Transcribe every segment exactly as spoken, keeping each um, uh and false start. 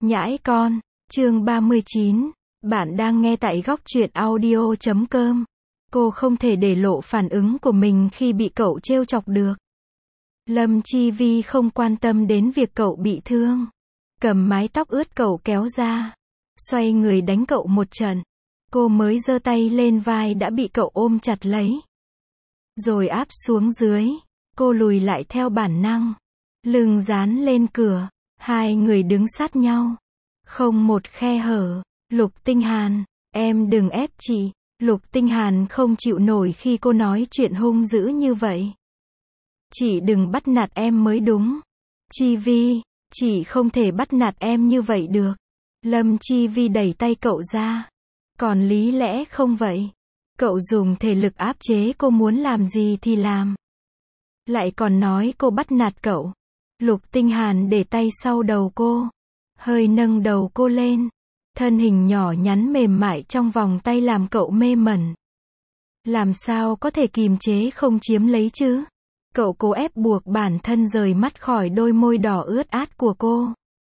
Nhãi con, chương ba mươi chín. Bạn đang nghe tại góc truyện audio chấm com. Cô không thể để lộ phản ứng của mình khi bị cậu trêu chọc được. Lâm Chi Vi không quan tâm đến việc cậu bị thương. Cầm mái tóc ướt cậu kéo ra. Xoay người đánh cậu một trận. Cô mới giơ tay lên vai đã bị cậu ôm chặt lấy. Rồi áp xuống dưới. Cô lùi lại theo bản năng. Lưng dán lên cửa. Hai người đứng sát nhau. Không một khe hở. Lục Tinh Hàn, em đừng ép chị. Lục Tinh Hàn không chịu nổi khi cô nói chuyện hung dữ như vậy. Chị đừng bắt nạt em mới đúng. Chi Vi, chị không thể bắt nạt em như vậy được. Lâm Chi Vi đẩy tay cậu ra. Còn lý lẽ không vậy. Cậu dùng thể lực áp chế cô muốn làm gì thì làm. Lại còn nói cô bắt nạt cậu. Lục Tinh Hàn để tay sau đầu cô. Hơi nâng đầu cô lên. Thân hình nhỏ nhắn mềm mại trong vòng tay làm cậu mê mẩn. Làm sao có thể kìm chế không chiếm lấy chứ? Cậu cố ép buộc bản thân rời mắt khỏi đôi môi đỏ ướt át của cô.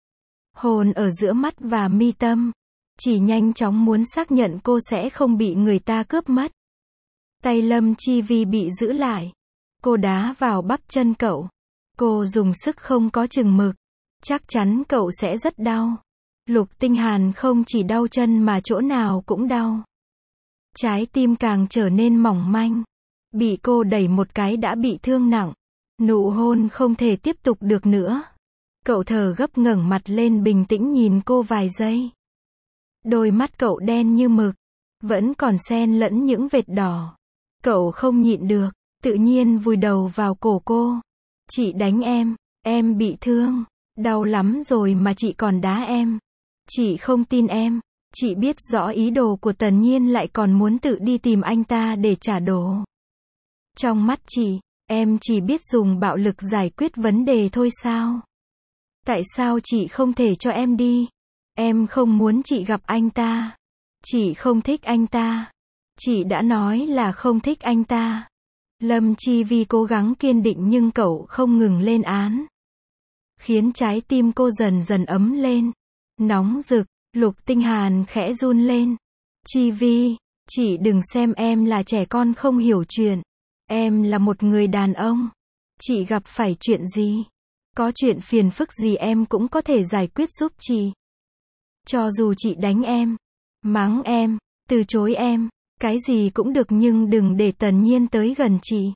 Hôn ở giữa mắt và mi tâm. Chỉ nhanh chóng muốn xác nhận cô sẽ không bị người ta cướp mất. Tay Lâm Chi Vi bị giữ lại. Cô đá vào bắp chân cậu. Cô dùng sức không có chừng mực. Chắc chắn cậu sẽ rất đau. Lục Tinh Hàn không chỉ đau chân mà chỗ nào cũng đau. Trái tim càng trở nên mỏng manh. Bị cô đẩy một cái đã bị thương nặng. Nụ hôn không thể tiếp tục được nữa. Cậu thở gấp ngẩng mặt lên bình tĩnh nhìn cô vài giây. Đôi mắt cậu đen như mực. Vẫn còn xen lẫn những vệt đỏ. Cậu không nhịn được. Tự nhiên vùi đầu vào cổ cô. Chị đánh em. Em bị thương. Đau lắm rồi mà chị còn đá em. Chị không tin em. Chị biết rõ ý đồ của Tần Nhiên lại còn muốn tự đi tìm anh ta để trả đổ. Trong mắt chị, em chỉ biết dùng bạo lực giải quyết vấn đề thôi sao? Tại sao chị không thể cho em đi? Em không muốn chị gặp anh ta. Chị không thích anh ta. Chị đã nói là không thích anh ta. Lâm Chi Vi cố gắng kiên định nhưng cậu không ngừng lên án. Khiến trái tim cô dần dần ấm lên. Nóng rực, Lục Tinh Hàn khẽ run lên. Chi Vi, chị đừng xem em là trẻ con không hiểu chuyện. Em là một người đàn ông. Chị gặp phải chuyện gì? Có chuyện phiền phức gì em cũng có thể giải quyết giúp chị. Cho dù chị đánh em, mắng em, từ chối em, cái gì cũng được nhưng đừng để Tần Nhiên tới gần chị.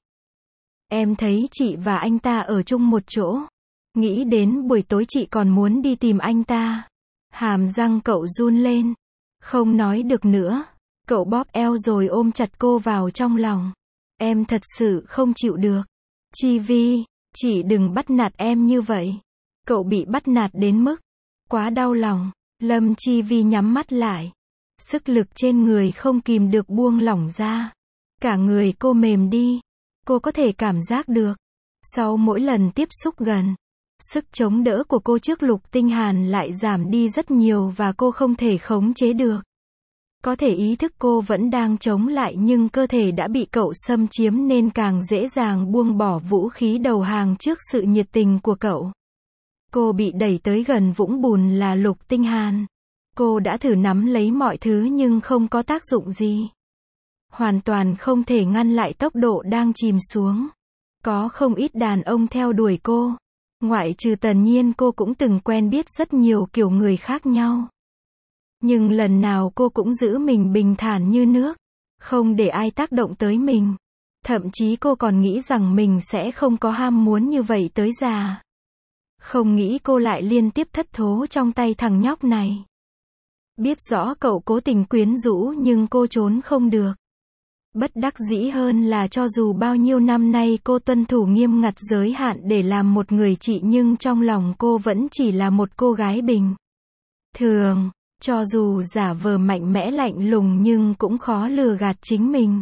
Em thấy chị và anh ta ở chung một chỗ. Nghĩ đến buổi tối chị còn muốn đi tìm anh ta. Hàm răng cậu run lên. Không nói được nữa. Cậu bóp eo rồi ôm chặt cô vào trong lòng. Em thật sự không chịu được. Chi Vi, chị đừng bắt nạt em như vậy. Cậu bị bắt nạt đến mức quá đau lòng. Lâm Chi Vi nhắm mắt lại. Sức lực trên người không kìm được buông lỏng ra. Cả người cô mềm đi. Cô có thể cảm giác được. Sau mỗi lần tiếp xúc gần, sức chống đỡ của cô trước Lục Tinh Hàn lại giảm đi rất nhiều và cô không thể khống chế được. Có thể ý thức cô vẫn đang chống lại nhưng cơ thể đã bị cậu xâm chiếm nên càng dễ dàng buông bỏ vũ khí đầu hàng trước sự nhiệt tình của cậu. Cô bị đẩy tới gần vũng bùn là Lục Tinh Hàn. Cô đã thử nắm lấy mọi thứ nhưng không có tác dụng gì. Hoàn toàn không thể ngăn lại tốc độ đang chìm xuống. Có không ít đàn ông theo đuổi cô. Ngoại trừ Tần Nhiên cô cũng từng quen biết rất nhiều kiểu người khác nhau. Nhưng lần nào cô cũng giữ mình bình thản như nước. Không để ai tác động tới mình. Thậm chí cô còn nghĩ rằng mình sẽ không có ham muốn như vậy tới già. Không nghĩ cô lại liên tiếp thất thố trong tay thằng nhóc này. Biết rõ cậu cố tình quyến rũ nhưng cô trốn không được. Bất đắc dĩ hơn là cho dù bao nhiêu năm nay cô tuân thủ nghiêm ngặt giới hạn để làm một người chị nhưng trong lòng cô vẫn chỉ là một cô gái bình thường. Cho dù giả vờ mạnh mẽ lạnh lùng nhưng cũng khó lừa gạt chính mình.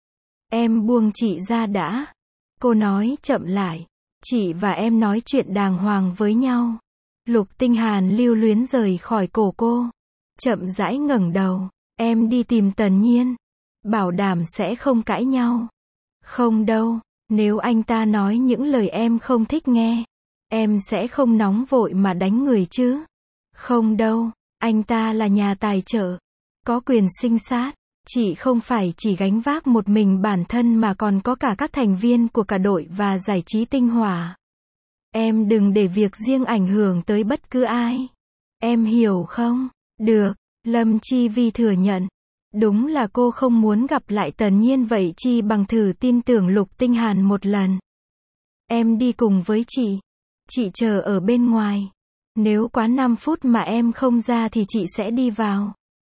Em buông chị ra đã. Cô nói chậm lại. Chị và em nói chuyện đàng hoàng với nhau. Lục Tinh Hàn lưu luyến rời khỏi cổ cô. Chậm rãi ngẩng đầu. Em đi tìm Tần Nhiên. Bảo đảm sẽ không cãi nhau. Không đâu, nếu anh ta nói những lời em không thích nghe, em sẽ không nóng vội mà đánh người chứ. Không đâu, anh ta là nhà tài trợ, có quyền sinh sát. Chị không phải chỉ gánh vác một mình bản thân mà còn có cả các thành viên của cả đội và giải trí tinh hòa. Em đừng để việc riêng ảnh hưởng tới bất cứ ai. Em hiểu không? Được, Lâm Chi Vi thừa nhận. Đúng là cô không muốn gặp lại Tần Nhiên, vậy chi bằng thử tin tưởng Lục Tinh Hàn một lần. Em đi cùng với chị. Chị chờ ở bên ngoài. Nếu quá năm phút mà em không ra thì chị sẽ đi vào.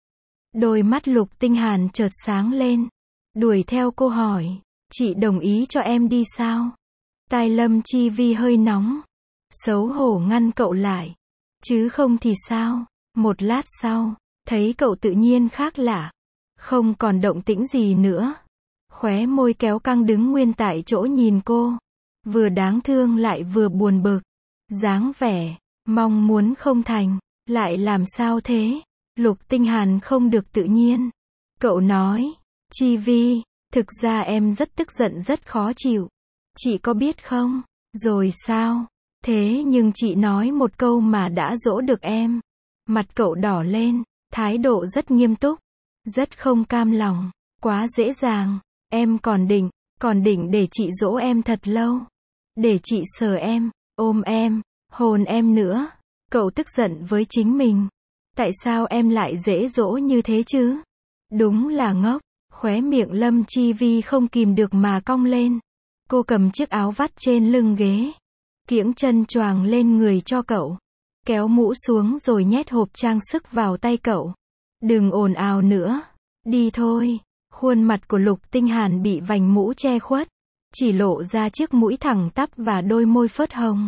Đôi mắt Lục Tinh Hàn chợt sáng lên. Đuổi theo cô hỏi. Chị đồng ý cho em đi sao? Tai Lâm Chi Vi hơi nóng. Xấu hổ ngăn cậu lại. Chứ không thì sao? Một lát sau, thấy cậu tự nhiên khác lạ. Không còn động tĩnh gì nữa. Khóe môi kéo căng đứng nguyên tại chỗ nhìn cô. Vừa đáng thương lại vừa buồn bực. Dáng vẻ, mong muốn không thành. Lại làm sao thế? Lục Tinh Hàn không được tự nhiên. Cậu nói. Chi Vi, thực ra em rất tức giận rất khó chịu. Chị có biết không? Rồi sao? Thế nhưng chị nói một câu mà đã dỗ được em. Mặt cậu đỏ lên, thái độ rất nghiêm túc. Rất không cam lòng. Quá dễ dàng. Em còn định, còn định để chị dỗ em thật lâu. Để chị sờ em, ôm em, hôn em nữa. Cậu tức giận với chính mình. Tại sao em lại dễ dỗ như thế chứ? Đúng là ngốc. Khóe miệng Lâm Chi Vi không kìm được mà cong lên. Cô cầm chiếc áo vắt trên lưng ghế. Kiễng chân choàng lên người cho cậu. Kéo mũ xuống rồi nhét hộp trang sức vào tay cậu. Đừng ồn ào nữa. Đi thôi. Khuôn mặt của Lục Tinh Hàn bị vành mũ che khuất. Chỉ lộ ra chiếc mũi thẳng tắp và đôi môi phớt hồng.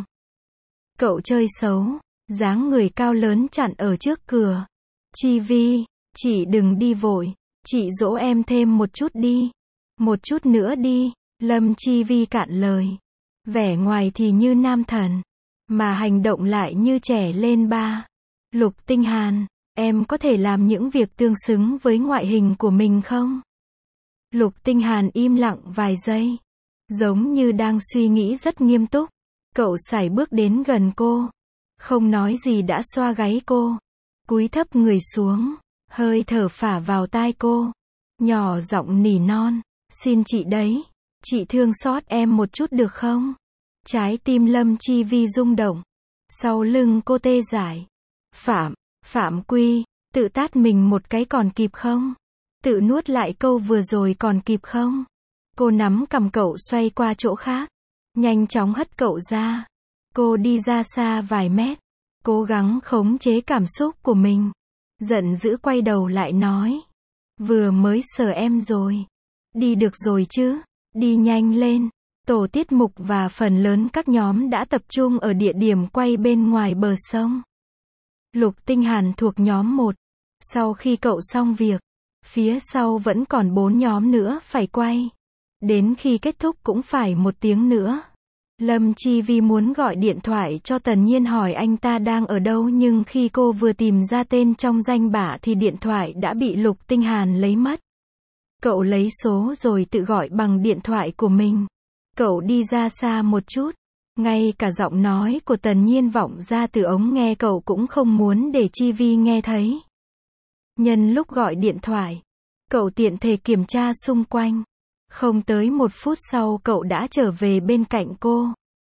Cậu chơi xấu. Dáng người cao lớn chặn ở trước cửa. Chi Vi, chị đừng đi vội. Chị dỗ em thêm một chút đi. Một chút nữa đi. Lâm Chi Vi cạn lời. Vẻ ngoài thì như nam thần. Mà hành động lại như trẻ lên ba. Lục Tinh Hàn, em có thể làm những việc tương xứng với ngoại hình của mình không? Lục Tinh Hàn im lặng vài giây. Giống như đang suy nghĩ rất nghiêm túc. Cậu sải bước đến gần cô. Không nói gì đã xoa gáy cô. Cúi thấp người xuống. Hơi thở phả vào tai cô. Nhỏ giọng nỉ non. Xin chị đấy. Chị thương xót em một chút được không? Trái tim Lâm Chi Vi rung động. Sau lưng cô tê dại. Phạm, Phạm Quy, tự tát mình một cái còn kịp không? Tự nuốt lại câu vừa rồi còn kịp không? Cô nắm cầm cậu xoay qua chỗ khác. Nhanh chóng hất cậu ra. Cô đi ra xa vài mét. Cố gắng khống chế cảm xúc của mình. Giận dữ quay đầu lại nói. Vừa mới sờ em rồi. Đi được rồi chứ? Đi nhanh lên. Tổ tiết mục và phần lớn các nhóm đã tập trung ở địa điểm quay bên ngoài bờ sông. Lục Tinh Hàn thuộc nhóm một. Sau khi cậu xong việc, phía sau vẫn còn bốn nhóm nữa phải quay. Đến khi kết thúc cũng phải một tiếng nữa. Lâm Chi Vi muốn gọi điện thoại cho Tần Nhiên hỏi anh ta đang ở đâu, nhưng khi cô vừa tìm ra tên trong danh bạ thì điện thoại đã bị Lục Tinh Hàn lấy mất. Cậu lấy số rồi tự gọi bằng điện thoại của mình. Cậu đi ra xa một chút. Ngay cả giọng nói của Tần Nhiên vọng ra từ ống nghe cậu cũng không muốn để Chi Vi nghe thấy. Nhân lúc gọi điện thoại, cậu tiện thể kiểm tra xung quanh. Không tới một phút sau cậu đã trở về bên cạnh cô.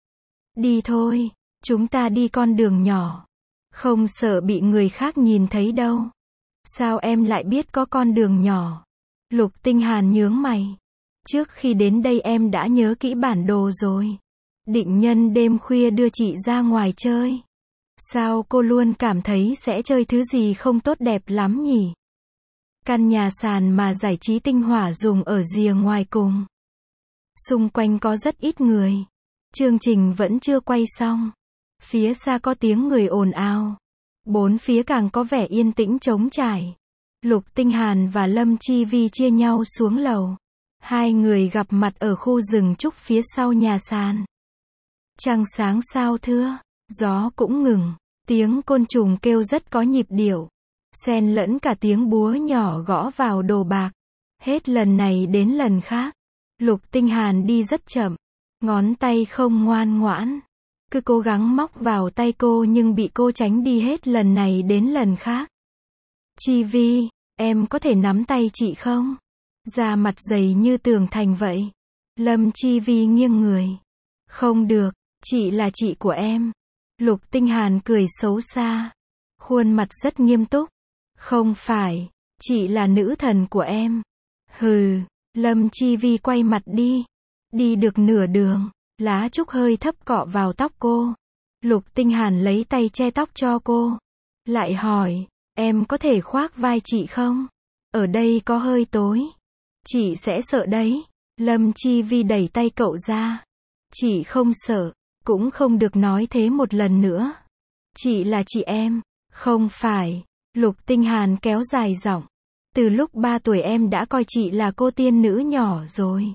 Đi thôi, chúng ta đi con đường nhỏ. Không sợ bị người khác nhìn thấy đâu. Sao em lại biết có con đường nhỏ? Lục Tinh Hàn nhướng mày. Trước khi đến đây em đã nhớ kỹ bản đồ rồi. Định nhân đêm khuya đưa chị ra ngoài chơi. Sao cô luôn cảm thấy sẽ chơi thứ gì không tốt đẹp lắm nhỉ? Căn nhà sàn mà giải trí tinh hỏa dùng ở rìa ngoài cùng. Xung quanh có rất ít người. Chương trình vẫn chưa quay xong. Phía xa có tiếng người ồn ào. Bốn phía càng có vẻ yên tĩnh trống trải. Lục Tinh Hàn và Lâm Chi Vi chia nhau xuống lầu. Hai người gặp mặt ở khu rừng trúc phía sau nhà sàn. Trăng sáng sao thưa. Gió cũng ngừng. Tiếng côn trùng kêu rất có nhịp điệu. Xen lẫn cả tiếng búa nhỏ gõ vào đồ bạc. Hết lần này đến lần khác. Lục Tinh Hàn đi rất chậm. Ngón tay không ngoan ngoãn. cứ cố gắng móc vào tay cô nhưng bị cô tránh đi hết lần này đến lần khác. Chi Vi, em có thể nắm tay chị không? Da mặt dày như tường thành vậy. Lâm Chi Vi nghiêng người. Không được, chị là chị của em. Lục Tinh Hàn cười xấu xa. Khuôn mặt rất nghiêm túc. Không phải, chị là nữ thần của em. Hừ, Lâm Chi Vi quay mặt đi. Đi được nửa đường, lá trúc hơi thấp cọ vào tóc cô. Lục Tinh Hàn lấy tay che tóc cho cô. Lại hỏi, em có thể khoác vai chị không? Ở đây có hơi tối. Chị sẽ sợ đấy. Lâm Chi Vi đẩy tay cậu ra. Chị không sợ, cũng không được nói thế một lần nữa. Chị là chị em. Không phải. Lục Tinh Hàn kéo dài giọng. Từ lúc ba tuổi em đã coi chị là cô tiên nữ nhỏ rồi.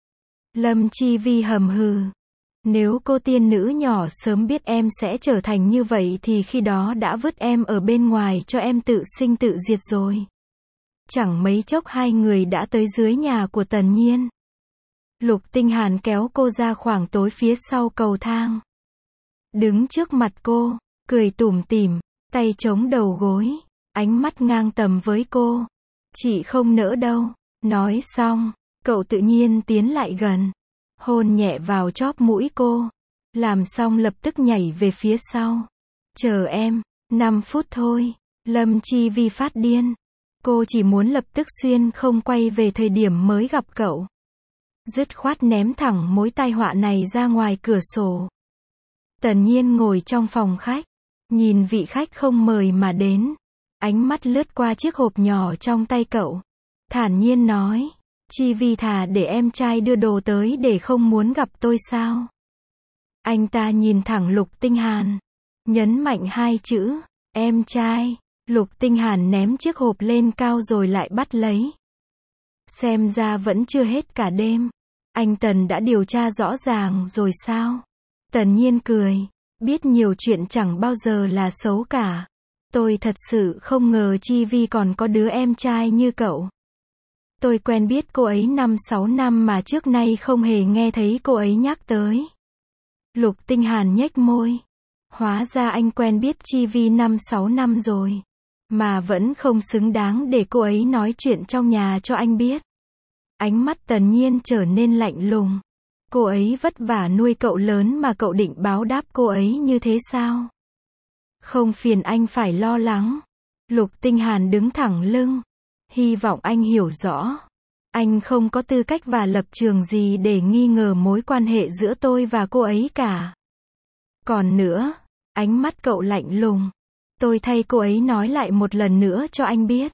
Lâm Chi Vi hầm hừ. Nếu cô tiên nữ nhỏ sớm biết em sẽ trở thành như vậy thì khi đó đã vứt em ở bên ngoài cho em tự sinh tự diệt rồi. Chẳng mấy chốc hai người đã tới dưới nhà của Tần Nhiên. Lục Tinh Hàn kéo cô ra khoảng tối phía sau cầu thang. Đứng trước mặt cô, cười tủm tỉm, tay chống đầu gối, ánh mắt ngang tầm với cô. Chị không nỡ đâu. Nói xong, cậu tự nhiên tiến lại gần, hôn nhẹ vào chóp mũi cô. Làm xong lập tức nhảy về phía sau. Chờ em, năm phút thôi. Lâm Chi Vi phát điên. Cô chỉ muốn lập tức xuyên không quay về thời điểm mới gặp cậu. Dứt khoát ném thẳng mối tai họa này ra ngoài cửa sổ. Tần Nhiên ngồi trong phòng khách, nhìn vị khách không mời mà đến. Ánh mắt lướt qua chiếc hộp nhỏ trong tay cậu. Thản nhiên nói, Chi Vi thà để em trai đưa đồ tới để không muốn gặp tôi sao? Anh ta nhìn thẳng Lục Tinh Hàn, nhấn mạnh hai chữ, em trai. Lục Tinh Hàn ném chiếc hộp lên cao rồi lại bắt lấy. Xem ra vẫn chưa hết cả đêm. Anh Tần đã điều tra rõ ràng rồi sao? Tần Nhiên cười, biết nhiều chuyện chẳng bao giờ là xấu cả. Tôi thật sự không ngờ Chi Vi còn có đứa em trai như cậu. Tôi quen biết cô ấy năm sáu năm mà trước nay không hề nghe thấy cô ấy nhắc tới. Lục Tinh Hàn nhếch môi. Hóa ra anh quen biết Chi Vi năm sáu năm rồi. Mà vẫn không xứng đáng để cô ấy nói chuyện trong nhà cho anh biết. Ánh mắt Tần Nhiên trở nên lạnh lùng. Cô ấy vất vả nuôi cậu lớn mà cậu định báo đáp cô ấy như thế sao? Không phiền anh phải lo lắng. Lục Tinh Hàn đứng thẳng lưng. Hy vọng anh hiểu rõ. Anh không có tư cách và lập trường gì để nghi ngờ mối quan hệ giữa tôi và cô ấy cả. Còn nữa, ánh mắt cậu lạnh lùng. Tôi thay cô ấy nói lại một lần nữa cho anh biết.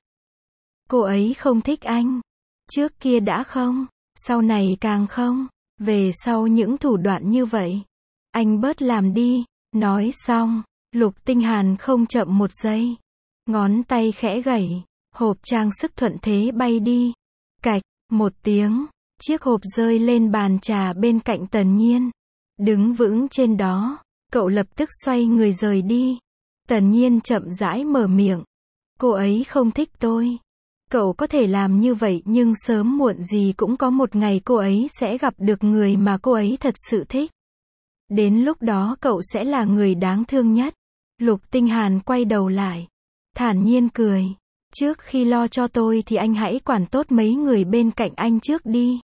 Cô ấy không thích anh. Trước kia đã không, sau này càng không. Về sau những thủ đoạn như vậy, anh bớt làm đi. Nói xong, Lục Tinh Hàn không chậm một giây. Ngón tay khẽ gẩy, hộp trang sức thuận thế bay đi. Cạch, một tiếng, chiếc hộp rơi lên bàn trà bên cạnh Tần Nhiên. Đứng vững trên đó, cậu lập tức xoay người rời đi. Tần Nhiên chậm rãi mở miệng. Cô ấy không thích tôi. Cậu có thể làm như vậy nhưng sớm muộn gì cũng có một ngày cô ấy sẽ gặp được người mà cô ấy thật sự thích. Đến lúc đó cậu sẽ là người đáng thương nhất. Lục Tinh Hàn quay đầu lại. Thản nhiên cười. Trước khi lo cho tôi thì anh hãy quản tốt mấy người bên cạnh anh trước đi.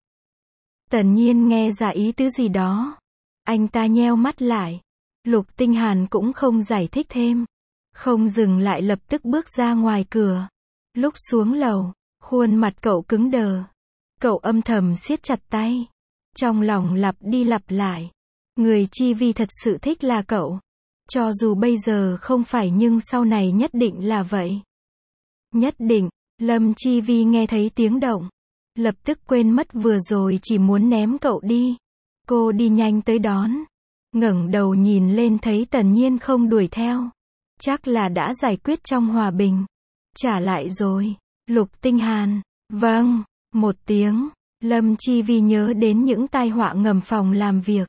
Tần Nhiên nghe ra ý tứ gì đó. Anh ta nheo mắt lại. Lục Tinh Hàn cũng không giải thích thêm. Không dừng lại lập tức bước ra ngoài cửa. Lúc xuống lầu, khuôn mặt cậu cứng đờ. Cậu âm thầm siết chặt tay. Trong lòng lặp đi lặp lại. Người Chi Vi thật sự thích là cậu. Cho dù bây giờ không phải nhưng sau này nhất định là vậy. Nhất định. Lâm Chi Vi nghe thấy tiếng động. Lập tức quên mất vừa rồi chỉ muốn ném cậu đi. Cô đi nhanh tới đón. Ngẩng đầu nhìn lên thấy Tần Nhiên không đuổi theo. Chắc là đã giải quyết trong hòa bình. Trả lại rồi. Lục Tinh Hàn. Vâng. Một tiếng. Lâm Chi Vi nhớ đến những tai họa ngầm phòng làm việc.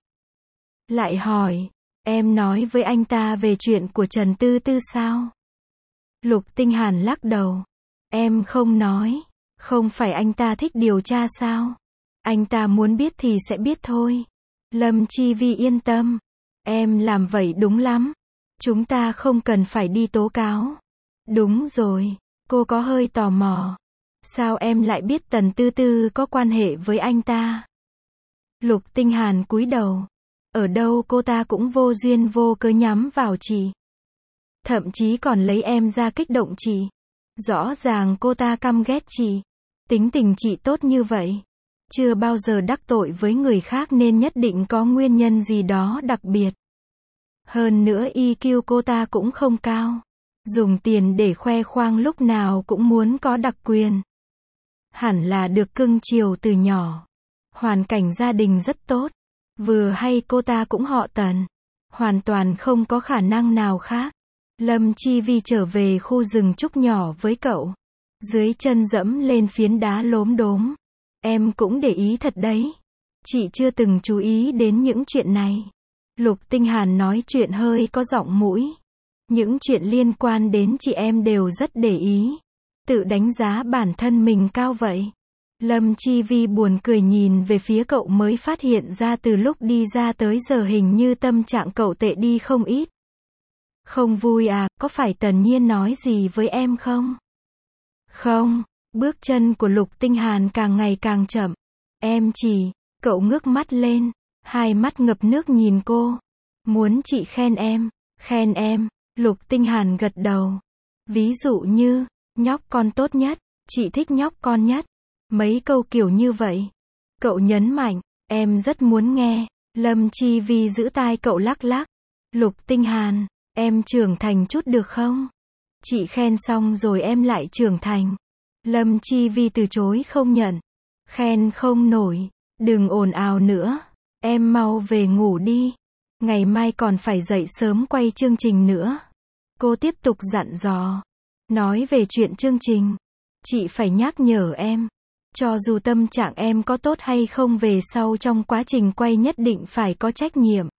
Lại hỏi. Em nói với anh ta về chuyện của Trần Tư Tư sao? Lục Tinh Hàn lắc đầu. Em không nói. Không phải anh ta thích điều tra sao? Anh ta muốn biết thì sẽ biết thôi. Lâm Chi Vi yên tâm. Em làm vậy đúng lắm. Chúng ta không cần phải đi tố cáo. Đúng rồi, cô có hơi tò mò. Sao em lại biết Tần Tư Tư có quan hệ với anh ta? Lục Tinh Hàn cúi đầu. Ở đâu cô ta cũng vô duyên vô cớ nhắm vào chị. Thậm chí còn lấy em ra kích động chị. Rõ ràng cô ta căm ghét chị. Tính tình chị tốt như vậy. Chưa bao giờ đắc tội với người khác nên nhất định có nguyên nhân gì đó đặc biệt. Hơn nữa i kiu cô ta cũng không cao. Dùng tiền để khoe khoang lúc nào cũng muốn có đặc quyền. Hẳn là được cưng chiều từ nhỏ. Hoàn cảnh gia đình rất tốt. Vừa hay cô ta cũng họ Tần. Hoàn toàn không có khả năng nào khác. Lâm Chi Vi trở về khu rừng trúc nhỏ với cậu. Dưới chân dẫm lên phiến đá lốm đốm. Em cũng để ý thật đấy. Chị chưa từng chú ý đến những chuyện này. Lục Tinh Hàn nói chuyện hơi có giọng mũi. Những chuyện liên quan đến chị em đều rất để ý. Tự đánh giá bản thân mình cao vậy. Lâm Chi Vi buồn cười nhìn về phía cậu mới phát hiện ra từ lúc đi ra tới giờ hình như tâm trạng cậu tệ đi không ít. Không vui à, có phải Tần Nhiên nói gì với em không? Không, bước chân của Lục Tinh Hàn càng ngày càng chậm. Em chỉ, cậu ngước mắt lên, hai mắt ngập nước nhìn cô. Muốn chị khen em, khen em, Lục Tinh Hàn gật đầu. Ví dụ như, nhóc con tốt nhất, chị thích nhóc con nhất. Mấy câu kiểu như vậy. Cậu nhấn mạnh, em rất muốn nghe. Lâm Chi Vi giữ tai cậu lắc lắc. Lục Tinh Hàn, em trưởng thành chút được không? Chị khen xong rồi em lại trưởng thành. Lâm Chi Vi từ chối không nhận. Khen không nổi, đừng ồn ào nữa. Em mau về ngủ đi. Ngày mai còn phải dậy sớm quay chương trình nữa. Cô tiếp tục dặn dò. Nói về chuyện chương trình. Chị phải nhắc nhở em. Cho dù tâm trạng em có tốt hay không về sau trong quá trình quay nhất định phải có trách nhiệm.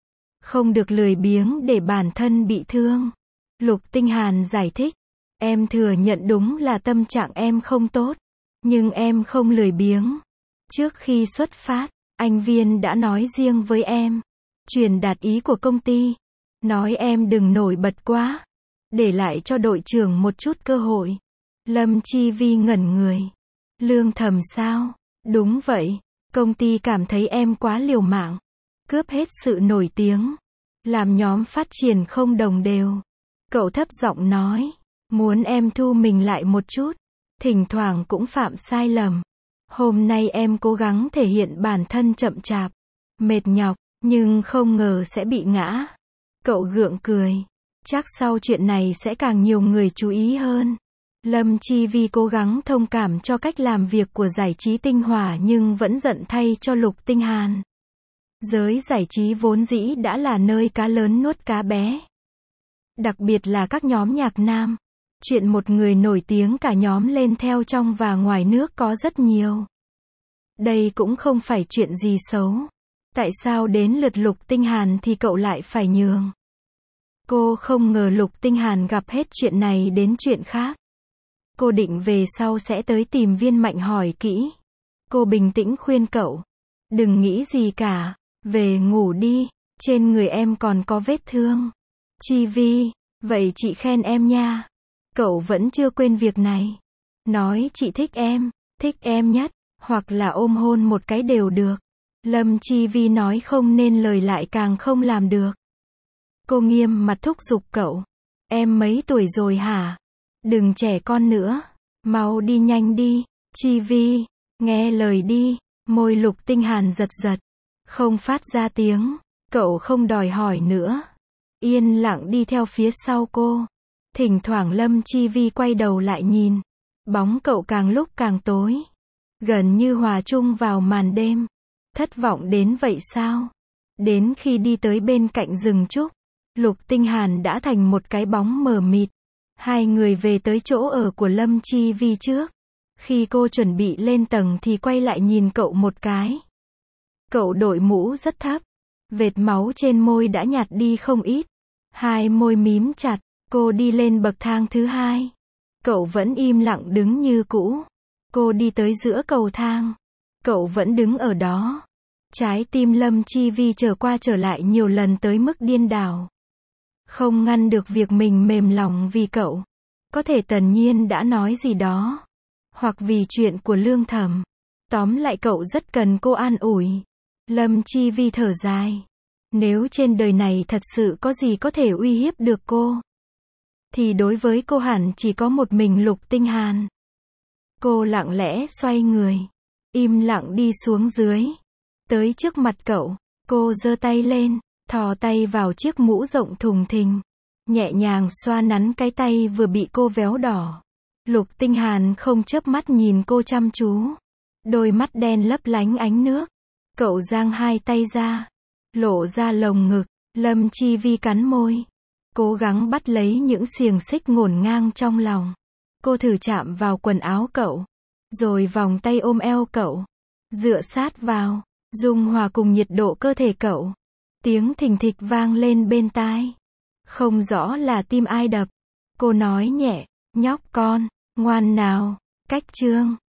Không được lười biếng để bản thân bị thương. Lục Tinh Hàn giải thích. Em thừa nhận đúng là tâm trạng em không tốt. Nhưng em không lười biếng. Trước khi xuất phát, anh Viên đã nói riêng với em. Truyền đạt ý của công ty. Nói em đừng nổi bật quá. Để lại cho đội trưởng một chút cơ hội. Lâm Chi Vi ngẩn người. Lương thầm sao? Đúng vậy. Công ty cảm thấy em quá liều mạng. Cướp hết sự nổi tiếng. Làm nhóm phát triển không đồng đều. Cậu thấp giọng nói. Muốn em thu mình lại một chút. Thỉnh thoảng cũng phạm sai lầm. Hôm nay em cố gắng thể hiện bản thân chậm chạp. Mệt nhọc. Nhưng không ngờ sẽ bị ngã. Cậu gượng cười. Chắc sau chuyện này sẽ càng nhiều người chú ý hơn. Lâm Chi Vi cố gắng thông cảm cho cách làm việc của giải trí tinh hòa nhưng vẫn giận thay cho Lục Tinh Hàn. Giới giải trí vốn dĩ đã là nơi cá lớn nuốt cá bé. Đặc biệt là các nhóm nhạc nam. Chuyện một người nổi tiếng cả nhóm lên theo trong và ngoài nước có rất nhiều. Đây cũng không phải chuyện gì xấu. Tại sao đến lượt Lục Tinh Hàn thì cậu lại phải nhường? Cô không ngờ Lục Tinh Hàn gặp hết chuyện này đến chuyện khác. Cô định về sau sẽ tới tìm Viên Mạnh hỏi kỹ. Cô bình tĩnh khuyên cậu. Đừng nghĩ gì cả. Về ngủ đi. Trên người em còn có vết thương. Chi Vi. Vậy chị khen em nha. Cậu vẫn chưa quên việc này. Nói chị thích em. Thích em nhất. Hoặc là ôm hôn một cái đều được. Lâm Chi Vi nói không nên lời lại càng không làm được. Cô nghiêm mặt thúc giục cậu. Em mấy tuổi rồi hả? Đừng trẻ con nữa. Mau đi nhanh đi. Chi Vi. Nghe lời đi. Môi Lục Tinh Hàn giật giật. Không phát ra tiếng. Cậu không đòi hỏi nữa. Yên lặng đi theo phía sau cô. Thỉnh thoảng Lâm Chi Vi quay đầu lại nhìn. Bóng cậu càng lúc càng tối. Gần như hòa chung vào màn đêm. Thất vọng đến vậy sao? Đến khi đi tới bên cạnh rừng trúc. Lục Tinh Hàn đã thành một cái bóng mờ mịt. Hai người về tới chỗ ở của Lâm Chi Vi trước. Khi cô chuẩn bị lên tầng thì quay lại nhìn cậu một cái. Cậu đội mũ rất thấp. Vệt máu trên môi đã nhạt đi không ít. Hai môi mím chặt. Cô đi lên bậc thang thứ hai. Cậu vẫn im lặng đứng như cũ. Cô đi tới giữa cầu thang. Cậu vẫn đứng ở đó. Trái tim Lâm Chi Vi trở qua trở lại nhiều lần tới mức điên đảo. Không ngăn được việc mình mềm lòng vì cậu. Có thể Tần Nhiên đã nói gì đó. Hoặc vì chuyện của Lương Thẩm. Tóm lại cậu rất cần cô an ủi. Lâm Chi Vi thở dài. Nếu trên đời này thật sự có gì có thể uy hiếp được cô, thì đối với cô hẳn chỉ có một mình Lục Tinh Hàn. Cô lặng lẽ xoay người, im lặng đi xuống dưới. Tới trước mặt cậu, cô giơ tay lên, thò tay vào chiếc mũ rộng thùng thình, nhẹ nhàng xoa nắn cái tay vừa bị cô véo đỏ. Lục Tinh Hàn không chớp mắt nhìn cô chăm chú. Đôi mắt đen lấp lánh ánh nước. Cậu giang hai tay ra, lộ ra lồng ngực. Lâm Chi Vi cắn môi, cố gắng bắt lấy những xiềng xích ngổn ngang trong lòng. Cô thử chạm vào quần áo cậu, rồi vòng tay ôm eo cậu, dựa sát vào, dung hòa cùng nhiệt độ cơ thể cậu. Tiếng thình thịch vang lên bên tai. Không rõ là tim ai đập. Cô nói nhẹ, nhóc con, ngoan nào. Cách chương